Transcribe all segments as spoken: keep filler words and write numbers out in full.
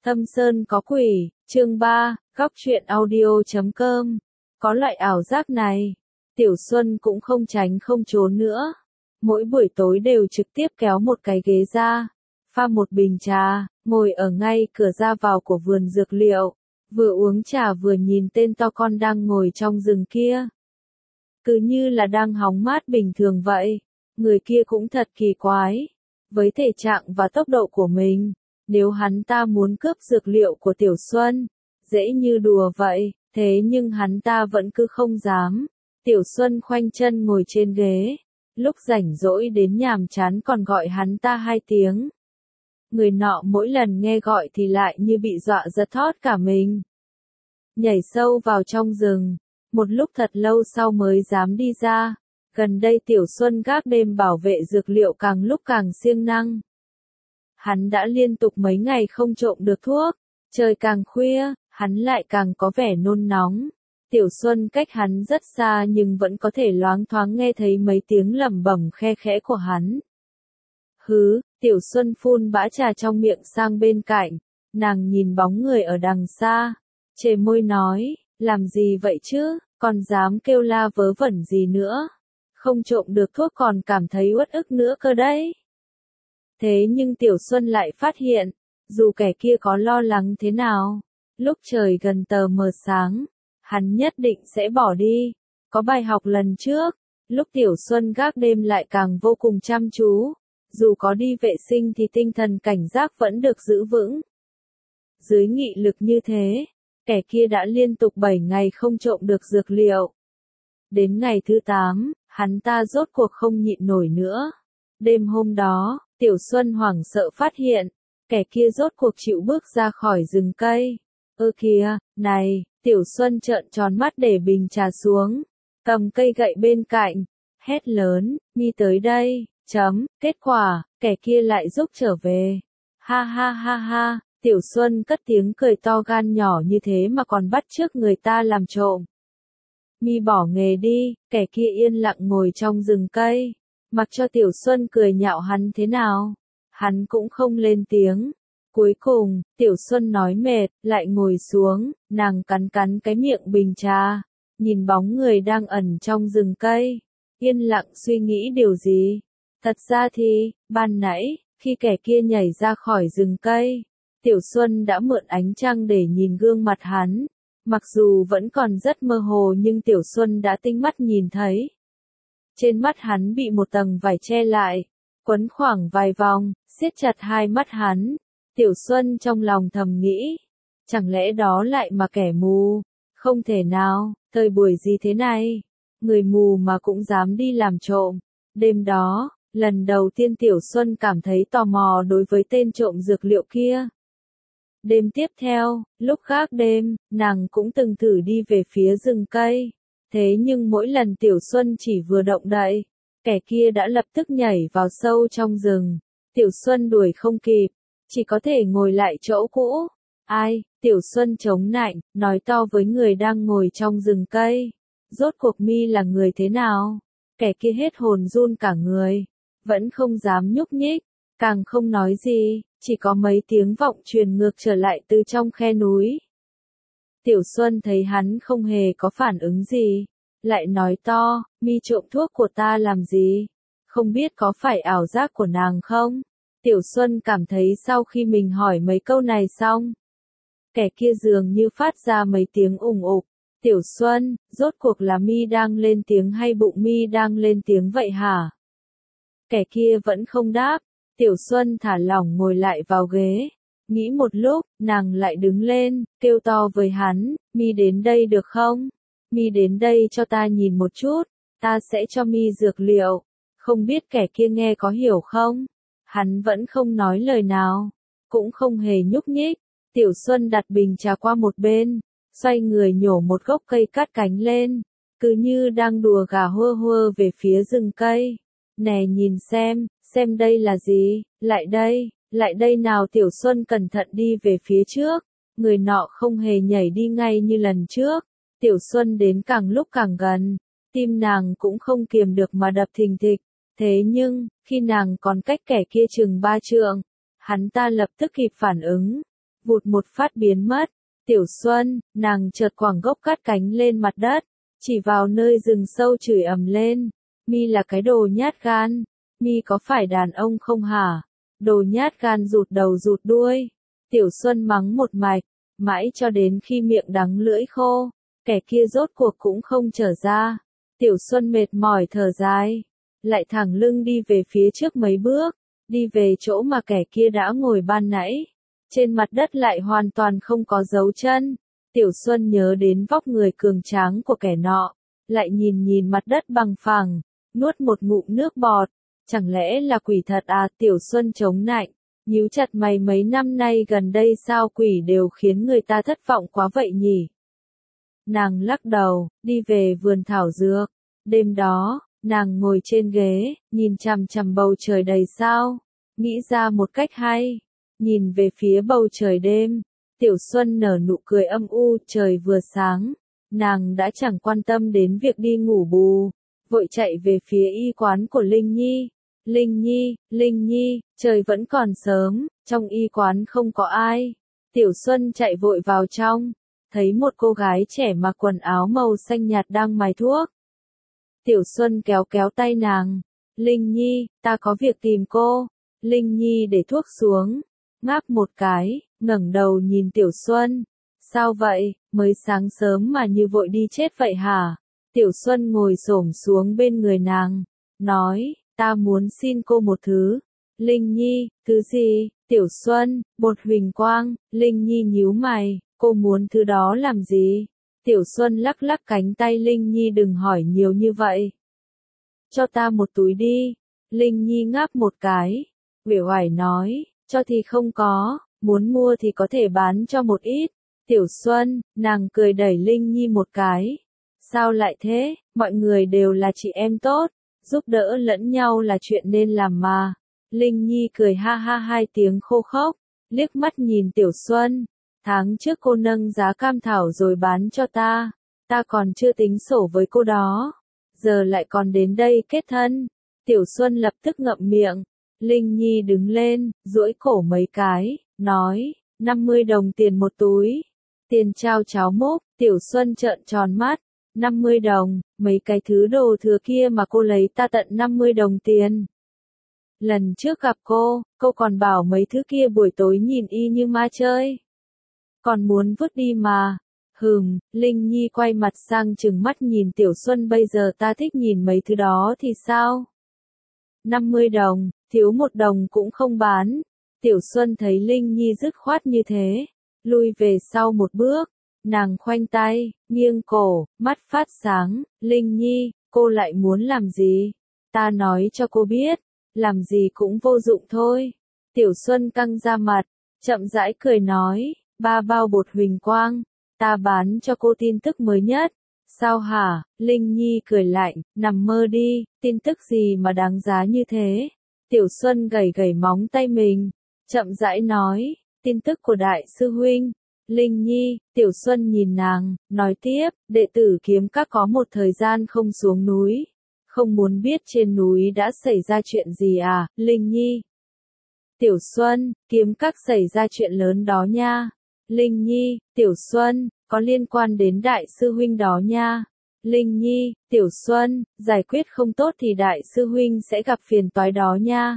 Thâm Sơn có quỷ, chương ba, góc truyện audio chấm com. Có loại ảo giác này, Tiểu Xuân cũng không tránh không trốn nữa. Mỗi buổi tối đều trực tiếp kéo một cái ghế ra, pha một bình trà, ngồi ở ngay cửa ra vào của vườn dược liệu, vừa uống trà vừa nhìn tên to con đang ngồi trong rừng kia. Cứ như là đang hóng mát bình thường vậy, người kia cũng thật kỳ quái. Với thể trạng và tốc độ của mình, nếu hắn ta muốn cướp dược liệu của Tiểu Xuân, dễ như đùa vậy, thế nhưng hắn ta vẫn cứ không dám. Tiểu Xuân khoanh chân ngồi trên ghế, lúc rảnh rỗi đến nhàm chán còn gọi hắn ta hai tiếng. Người nọ mỗi lần nghe gọi thì lại như bị dọa giật thót cả mình. Nhảy sâu vào trong rừng, một lúc thật lâu sau mới dám đi ra. Gần đây Tiểu Xuân gác đêm bảo vệ dược liệu càng lúc càng siêng năng. Hắn đã liên tục mấy ngày không trộm được thuốc, trời càng khuya, hắn lại càng có vẻ nôn nóng. Tiểu Xuân cách hắn rất xa nhưng vẫn có thể loáng thoáng nghe thấy mấy tiếng lẩm bẩm khe khẽ của hắn. Hứ, Tiểu Xuân phun bã trà trong miệng sang bên cạnh, nàng nhìn bóng người ở đằng xa, chề môi nói, làm gì vậy chứ, còn dám kêu la vớ vẩn gì nữa. Không trộm được thuốc còn cảm thấy uất ức nữa cơ đấy. Thế nhưng Tiểu Xuân lại phát hiện, dù kẻ kia có lo lắng thế nào, lúc trời gần tờ mờ sáng, hắn nhất định sẽ bỏ đi. Có bài học lần trước, lúc Tiểu Xuân gác đêm lại càng vô cùng chăm chú, dù có đi vệ sinh thì tinh thần cảnh giác vẫn được giữ vững. Dưới nghị lực như thế, kẻ kia đã liên tục bảy ngày không trộm được dược liệu. Đến ngày thứ tám, hắn ta rốt cuộc không nhịn nổi nữa. Đêm hôm đó, Tiểu Xuân hoảng sợ phát hiện, kẻ kia rốt cuộc chịu bước ra khỏi rừng cây. Ơ kìa, này, Tiểu Xuân trợn tròn mắt để bình trà xuống, cầm cây gậy bên cạnh, hét lớn, mi tới đây, chấm, kết quả, kẻ kia lại rúc trở về. Ha ha ha ha, Tiểu Xuân cất tiếng cười to gan nhỏ như thế mà còn bắt chước người ta làm trộm. Mi bỏ nghề đi, kẻ kia yên lặng ngồi trong rừng cây, mặc cho Tiểu Xuân cười nhạo hắn thế nào, hắn cũng không lên tiếng. Cuối cùng, Tiểu Xuân nói mệt, lại ngồi xuống, nàng cắn cắn cái miệng bình trà, nhìn bóng người đang ẩn trong rừng cây, yên lặng suy nghĩ điều gì. Thật ra thì, ban nãy, khi kẻ kia nhảy ra khỏi rừng cây, Tiểu Xuân đã mượn ánh trăng để nhìn gương mặt hắn. Mặc dù vẫn còn rất mơ hồ nhưng Tiểu Xuân đã tinh mắt nhìn thấy. Trên mắt hắn bị một tầng vải che lại, quấn khoảng vài vòng, siết chặt hai mắt hắn. Tiểu Xuân trong lòng thầm nghĩ, chẳng lẽ đó lại mà kẻ mù? Không thể nào, thời buổi gì thế này, người mù mà cũng dám đi làm trộm. Đêm đó, lần đầu tiên Tiểu Xuân cảm thấy tò mò đối với tên trộm dược liệu kia. Đêm tiếp theo, lúc gác đêm, nàng cũng từng thử đi về phía rừng cây. Thế nhưng mỗi lần Tiểu Xuân chỉ vừa động đậy, kẻ kia đã lập tức nhảy vào sâu trong rừng. Tiểu Xuân đuổi không kịp, chỉ có thể ngồi lại chỗ cũ. Ai, Tiểu Xuân chống nạnh, nói to với người đang ngồi trong rừng cây. Rốt cuộc mi là người thế nào? Kẻ kia hết hồn run cả người, vẫn không dám nhúc nhích, càng không nói gì. Chỉ có mấy tiếng vọng truyền ngược trở lại từ trong khe núi. Tiểu Xuân thấy hắn không hề có phản ứng gì, lại nói to, mi trộm thuốc của ta làm gì? Không biết có phải ảo giác của nàng không? Tiểu Xuân cảm thấy sau khi mình hỏi mấy câu này xong, kẻ kia dường như phát ra mấy tiếng ùng ục. Tiểu Xuân, rốt cuộc là mi đang lên tiếng hay bụng mi đang lên tiếng vậy hả? Kẻ kia vẫn không đáp. Tiểu Xuân thả lỏng ngồi lại vào ghế, nghĩ một lúc, nàng lại đứng lên, kêu to với hắn, mi đến đây được không? Mi đến đây cho ta nhìn một chút, ta sẽ cho mi dược liệu. Không biết kẻ kia nghe có hiểu không? Hắn vẫn không nói lời nào, cũng không hề nhúc nhích. Tiểu Xuân đặt bình trà qua một bên, xoay người nhổ một gốc cây cắt cánh lên, cứ như đang đùa gà hua hua về phía rừng cây. Nè nhìn xem, xem đây là gì, lại đây, lại đây nào. Tiểu Xuân cẩn thận đi về phía trước, người nọ không hề nhảy đi ngay như lần trước. Tiểu Xuân đến càng lúc càng gần, tim nàng cũng không kiềm được mà đập thình thịch. Thế nhưng, khi nàng còn cách kẻ kia chừng ba trượng, hắn ta lập tức kịp phản ứng, vụt một phát biến mất. Tiểu Xuân, nàng chợt quẳng gốc cát cánh lên mặt đất, chỉ vào nơi rừng sâu chửi ầm lên. Mi là cái đồ nhát gan, mi có phải đàn ông không hả? Đồ nhát gan rụt đầu rụt đuôi. Tiểu Xuân mắng một mạch, mãi cho đến khi miệng đắng lưỡi khô, kẻ kia rốt cuộc cũng không trở ra. Tiểu Xuân mệt mỏi thở dài, lại thẳng lưng đi về phía trước mấy bước, đi về chỗ mà kẻ kia đã ngồi ban nãy. Trên mặt đất lại hoàn toàn không có dấu chân. Tiểu Xuân nhớ đến vóc người cường tráng của kẻ nọ, lại nhìn nhìn mặt đất bằng phẳng, nuốt một ngụm nước bọt. Chẳng lẽ là quỷ thật à? Tiểu Xuân chống nạnh, nhíu chặt mày, mấy năm nay gần đây sao quỷ đều khiến người ta thất vọng quá vậy nhỉ? Nàng lắc đầu, đi về vườn thảo dược. Đêm đó, nàng ngồi trên ghế, nhìn chằm chằm bầu trời đầy sao, nghĩ ra một cách hay. Nhìn về phía bầu trời đêm, Tiểu Xuân nở nụ cười âm u. Trời vừa sáng, nàng đã chẳng quan tâm đến việc đi ngủ bù, vội chạy về phía y quán của Linh Nhi. Linh Nhi, Linh Nhi, trời vẫn còn sớm, trong y quán không có ai. Tiểu Xuân chạy vội vào trong, thấy một cô gái trẻ mặc quần áo màu xanh nhạt đang mài thuốc. Tiểu Xuân kéo kéo tay nàng. Linh Nhi, ta có việc tìm cô. Linh Nhi để thuốc xuống, ngáp một cái, ngẩng đầu nhìn Tiểu Xuân. Sao vậy, mới sáng sớm mà như vội đi chết vậy hả? Tiểu Xuân ngồi xổm xuống bên người nàng, nói, ta muốn xin cô một thứ. Linh Nhi, thứ gì? Tiểu Xuân, bột huỳnh quang. Linh Nhi nhíu mày, cô muốn thứ đó làm gì? Tiểu Xuân lắc lắc cánh tay Linh Nhi, đừng hỏi nhiều như vậy. Cho ta một túi đi. Linh Nhi ngáp một cái, uể oải nói, cho thì không có, muốn mua thì có thể bán cho một ít. Tiểu Xuân, nàng cười đẩy Linh Nhi một cái. Sao lại thế, mọi người đều là chị em tốt, giúp đỡ lẫn nhau là chuyện nên làm mà. Linh Nhi cười ha ha hai tiếng khô khốc, liếc mắt nhìn Tiểu Xuân. Tháng trước cô nâng giá cam thảo rồi bán cho ta, ta còn chưa tính sổ với cô đó. Giờ lại còn đến đây kết thân. Tiểu Xuân lập tức ngậm miệng. Linh Nhi đứng lên, duỗi cổ mấy cái, nói, năm mươi đồng tiền một túi. Tiền trao cháo múc. Tiểu Xuân trợn tròn mắt. năm mươi đồng, mấy cái thứ đồ thừa kia mà cô lấy ta tận năm mươi đồng tiền. Lần trước gặp cô, cô còn bảo mấy thứ kia buổi tối nhìn y như ma chơi. Còn muốn vứt đi mà. Hừm, Linh Nhi quay mặt sang trừng mắt nhìn Tiểu Xuân, bây giờ ta thích nhìn mấy thứ đó thì sao? năm mươi đồng, thiếu một đồng cũng không bán. Tiểu Xuân thấy Linh Nhi dứt khoát như thế, lui về sau một bước, nàng khoanh tay, nghiêng cổ, mắt phát sáng. Linh Nhi, cô lại muốn làm gì? Ta nói cho cô biết, làm gì cũng vô dụng thôi. Tiểu Xuân căng ra mặt, chậm rãi cười nói, ba bao bột huỳnh quang, ta bán cho cô tin tức mới nhất. Sao hả? Linh Nhi cười lạnh, nằm mơ đi, tin tức gì mà đáng giá như thế? Tiểu Xuân gẩy gẩy móng tay mình, chậm rãi nói, tin tức của đại sư huynh. Linh Nhi, Tiểu Xuân nhìn nàng, nói tiếp, đệ tử Kiếm Các có một thời gian không xuống núi, không muốn biết trên núi đã xảy ra chuyện gì à? Linh Nhi. Tiểu Xuân, Kiếm Các xảy ra chuyện lớn đó nha. Linh Nhi, Tiểu Xuân, có liên quan đến đại sư huynh đó nha. Linh Nhi, Tiểu Xuân, giải quyết không tốt thì đại sư huynh sẽ gặp phiền toái đó nha.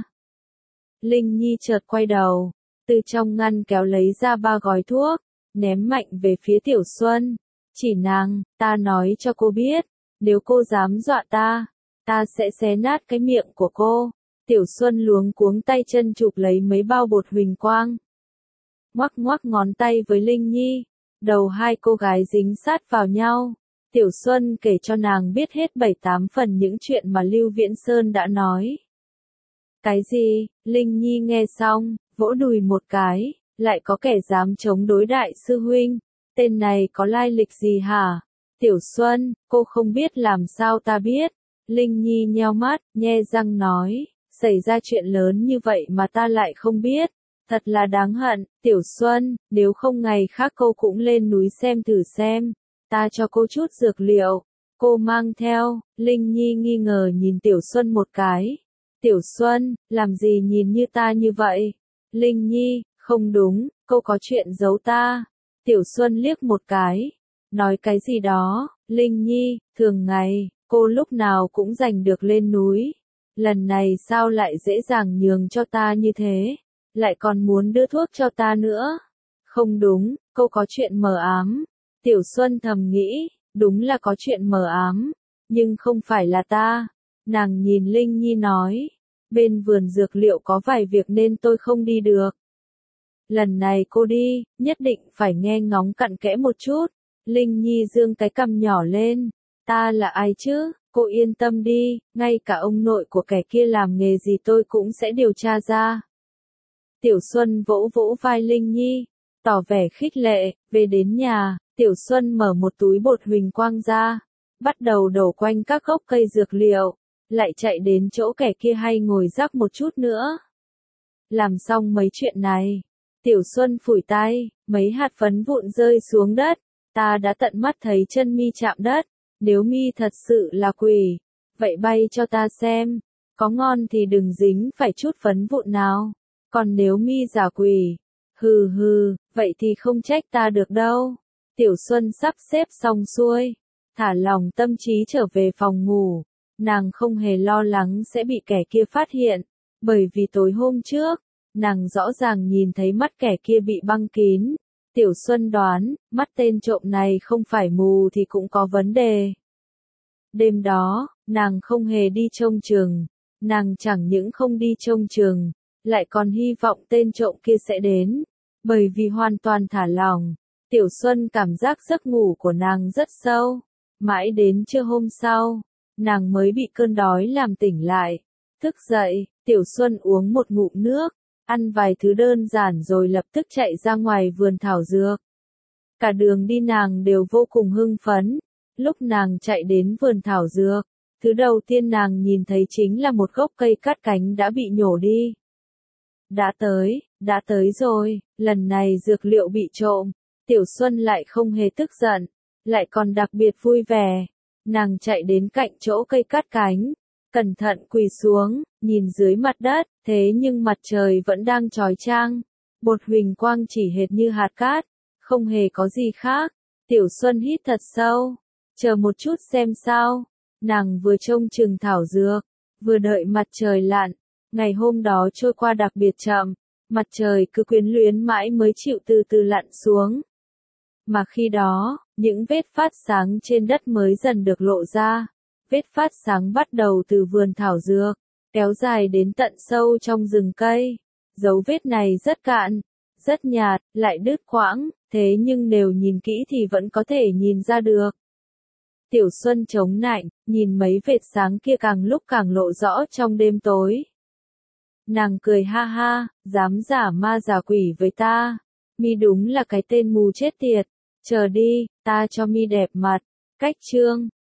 Linh Nhi chợt quay đầu, từ trong ngăn kéo lấy ra ba gói thuốc, ném mạnh về phía Tiểu Xuân. Chỉ nàng, ta nói cho cô biết, nếu cô dám dọa ta, ta sẽ xé nát cái miệng của cô. Tiểu Xuân luống cuống tay chân chụp lấy mấy bao bột huỳnh quang, ngoắc ngoắc ngón tay với Linh Nhi. Đầu hai cô gái dính sát vào nhau. Tiểu Xuân kể cho nàng biết hết bảy tám phần những chuyện mà Lưu Viễn Sơn đã nói. Cái gì? Linh Nhi nghe xong, vỗ đùi một cái, lại có kẻ dám chống đối đại sư huynh. Tên này có lai lịch gì hả? Tiểu Xuân, cô không biết làm sao ta biết. Linh Nhi nheo mắt, nhe răng nói, xảy ra chuyện lớn như vậy mà ta lại không biết. Thật là đáng hận. Tiểu Xuân, nếu không ngày khác cô cũng lên núi xem thử xem. Ta cho cô chút dược liệu. Cô mang theo. Linh Nhi nghi ngờ nhìn Tiểu Xuân một cái. Tiểu Xuân, làm gì nhìn như ta như vậy? Linh Nhi, Không đúng, cô có chuyện giấu ta. Tiểu Xuân liếc một cái. Nói cái gì đó, Linh Nhi, thường ngày, cô lúc nào cũng giành được lên núi. Lần này sao lại dễ dàng nhường cho ta như thế, lại còn muốn đưa thuốc cho ta nữa. Không đúng, cô có chuyện mờ ám. Tiểu Xuân thầm nghĩ, đúng là có chuyện mờ ám, nhưng không phải là ta. Nàng nhìn Linh Nhi nói, bên vườn dược liệu có vài việc nên tôi không đi được. Lần này cô đi, nhất định phải nghe ngóng cặn kẽ một chút. Linh Nhi dương cái cằm nhỏ lên, ta là ai chứ, cô yên tâm đi, ngay cả ông nội của kẻ kia làm nghề gì tôi cũng sẽ điều tra ra. Tiểu Xuân vỗ vỗ vai Linh Nhi, tỏ vẻ khích lệ. Về đến nhà, Tiểu Xuân mở một túi bột huỳnh quang ra, bắt đầu đổ quanh các gốc cây dược liệu, lại chạy đến chỗ kẻ kia hay ngồi rắc một chút nữa. Làm xong mấy chuyện này, Tiểu Xuân phủi tay, mấy hạt phấn vụn rơi xuống đất, ta đã tận mắt thấy chân mi chạm đất, nếu mi thật sự là quỷ, vậy bay cho ta xem, có ngon thì đừng dính phải chút phấn vụn nào, còn nếu mi giả quỷ, hừ hừ, vậy thì không trách ta được đâu. Tiểu Xuân sắp xếp xong xuôi, thả lòng tâm trí trở về phòng ngủ, nàng không hề lo lắng sẽ bị kẻ kia phát hiện, bởi vì tối hôm trước, nàng rõ ràng nhìn thấy mắt kẻ kia bị băng kín. Tiểu Xuân đoán, mắt tên trộm này không phải mù thì cũng có vấn đề. Đêm đó, nàng không hề đi trông chừng, nàng chẳng những không đi trông chừng, lại còn hy vọng tên trộm kia sẽ đến, bởi vì hoàn toàn thả lỏng. Tiểu Xuân cảm giác giấc ngủ của nàng rất sâu, mãi đến trưa hôm sau, nàng mới bị cơn đói làm tỉnh lại. Thức dậy, Tiểu Xuân uống một ngụm nước, ăn vài thứ đơn giản rồi lập tức chạy ra ngoài vườn thảo dược. Cả đường đi nàng đều vô cùng hưng phấn. Lúc nàng chạy đến vườn thảo dược, thứ đầu tiên nàng nhìn thấy chính là một gốc cây cát cánh đã bị nhổ đi. Đã tới, đã tới rồi, lần này dược liệu bị trộm, Tiểu Xuân lại không hề tức giận, lại còn đặc biệt vui vẻ. Nàng chạy đến cạnh chỗ cây cát cánh, cẩn thận quỳ xuống, nhìn dưới mặt đất, thế nhưng mặt trời vẫn đang chói chang, bột huỳnh quang chỉ hệt như hạt cát, không hề có gì khác. Tiểu Xuân hít thật sâu, chờ một chút xem sao. Nàng vừa trông chừng thảo dược, vừa đợi mặt trời lặn. Ngày hôm đó trôi qua đặc biệt chậm, mặt trời cứ quyến luyến mãi mới chịu từ từ lặn xuống. Mà khi đó, những vết phát sáng trên đất mới dần được lộ ra. Vết phát sáng bắt đầu từ vườn thảo dược, kéo dài đến tận sâu trong rừng cây. Dấu vết này rất cạn, rất nhạt, lại đứt quãng, thế nhưng nếu nhìn kỹ thì vẫn có thể nhìn ra được. Tiểu Xuân chống nạnh, nhìn mấy vệt sáng kia càng lúc càng lộ rõ trong đêm tối. Nàng cười ha ha, dám giả ma giả quỷ với ta. Mi đúng là cái tên mù chết tiệt. Chờ đi, ta cho mi đẹp mặt. Cách chương